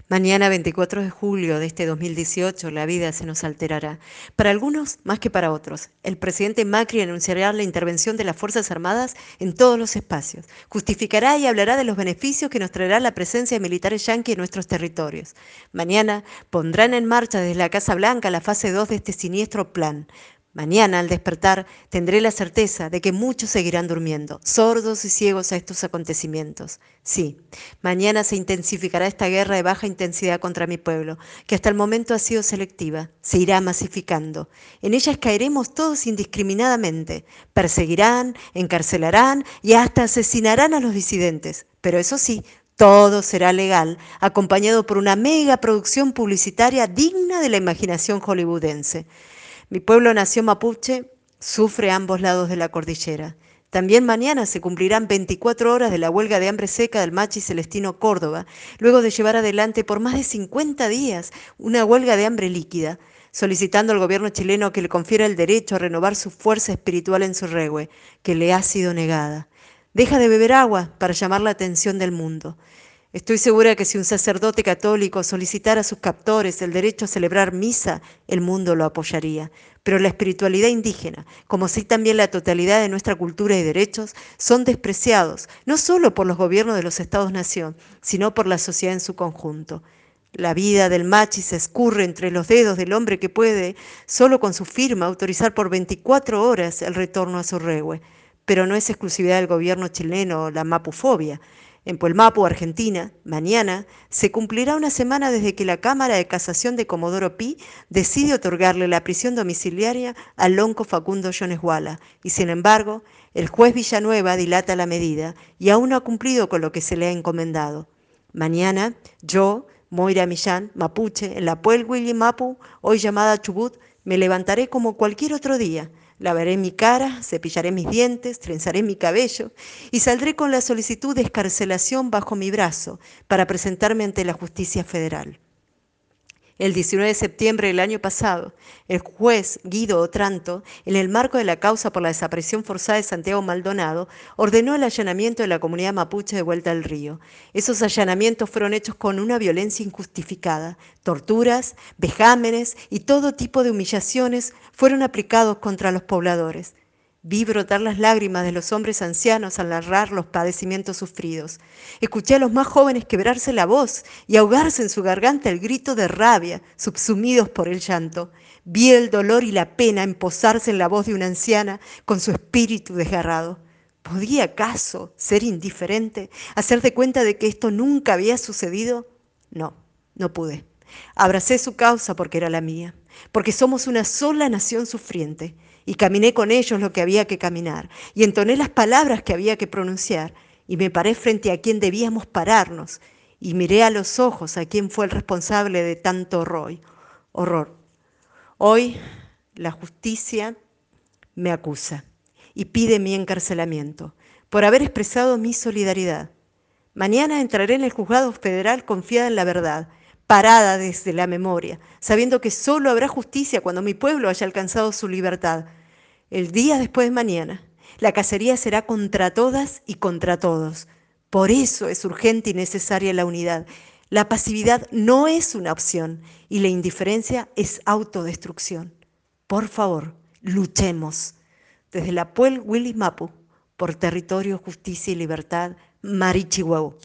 Mañana, 24 de julio de este 2018, la vida se nos alterará. Para algunos, más que para otros. El presidente Macri anunciará la intervención de las Fuerzas Armadas en todos los espacios. Justificará y hablará de los beneficios que nos traerá la presencia de militares yanqui en nuestros territorios. Mañana pondrán en marcha desde la Casa Blanca la fase 2 de este siniestro plan. Mañana, al despertar, tendré la certeza de que muchos seguirán durmiendo, sordos y ciegos a estos acontecimientos. Sí, mañana se intensificará esta guerra de baja intensidad contra mi pueblo, que hasta el momento ha sido selectiva, se irá masificando. En ellas caeremos todos indiscriminadamente. Perseguirán, encarcelarán y hasta asesinarán a los disidentes. Pero eso sí, todo será legal, acompañado por una mega producción publicitaria digna de la imaginación hollywoodense. Mi pueblo nació mapuche, sufre a ambos lados de la cordillera. También mañana se cumplirán 24 horas de la huelga de hambre seca del Machi Celestino Córdoba, luego de llevar adelante por más de 50 días una huelga de hambre líquida, solicitando al gobierno chileno que le confiera el derecho a renovar su fuerza espiritual en su regue, que le ha sido negada. Deja de beber agua para llamar la atención del mundo. Estoy segura que si un sacerdote católico solicitara a sus captores el derecho a celebrar misa, el mundo lo apoyaría. Pero la espiritualidad indígena, como así también la totalidad de nuestra cultura y derechos, son despreciados, no solo por los gobiernos de los Estados-nación, sino por la sociedad en su conjunto. La vida del machi se escurre entre los dedos del hombre que puede, solo con su firma, autorizar por 24 horas el retorno a su regue. Pero no es exclusividad del gobierno chileno la mapufobia. En Puelmapu, Argentina, mañana, se cumplirá una semana desde que la Cámara de Casación de Comodoro Pi decide otorgarle la prisión domiciliaria al lonco Facundo Yoneshuala, y sin embargo, el juez Villanueva dilata la medida y aún no ha cumplido con lo que se le ha encomendado. Mañana, yo, Moira Millán, mapuche, en la Puel Willy Mapu, hoy llamada Chubut, me levantaré como cualquier otro día. Lavaré mi cara, cepillaré mis dientes, trenzaré mi cabello y saldré con la solicitud de excarcelación bajo mi brazo para presentarme ante la justicia federal. El 19 de septiembre del año pasado, el juez Guido Otranto, en el marco de la causa por la desaparición forzada de Santiago Maldonado, ordenó el allanamiento de la comunidad mapuche de Vuelta al Río. Esos allanamientos fueron hechos con una violencia injustificada. Torturas, vejámenes y todo tipo de humillaciones fueron aplicados contra los pobladores. Vi brotar las lágrimas de los hombres ancianos al narrar los padecimientos sufridos. Escuché a los más jóvenes quebrarse la voz y ahogarse en su garganta el grito de rabia, subsumidos por el llanto. Vi el dolor y la pena emposarse en la voz de una anciana con su espíritu desgarrado. ¿Podía acaso ser indiferente, hacer de cuenta de que esto nunca había sucedido? No, no pude. Abracé su causa porque era la mía, porque somos una sola nación sufriente, y caminé con ellos lo que había que caminar, y entoné las palabras que había que pronunciar, y me paré frente a quien debíamos pararnos, y miré a los ojos a quien fue el responsable de tanto horror. Hoy la justicia me acusa y pide mi encarcelamiento por haber expresado mi solidaridad. Mañana entraré en el juzgado federal confiada en la verdad, parada desde la memoria, sabiendo que solo habrá justicia cuando mi pueblo haya alcanzado su libertad. El día después de mañana, la cacería será contra todas y contra todos. Por eso es urgente y necesaria la unidad. La pasividad no es una opción y la indiferencia es autodestrucción. Por favor, luchemos. Desde la Puel Willy Mapu, por territorio, justicia y libertad, Marichihuahua.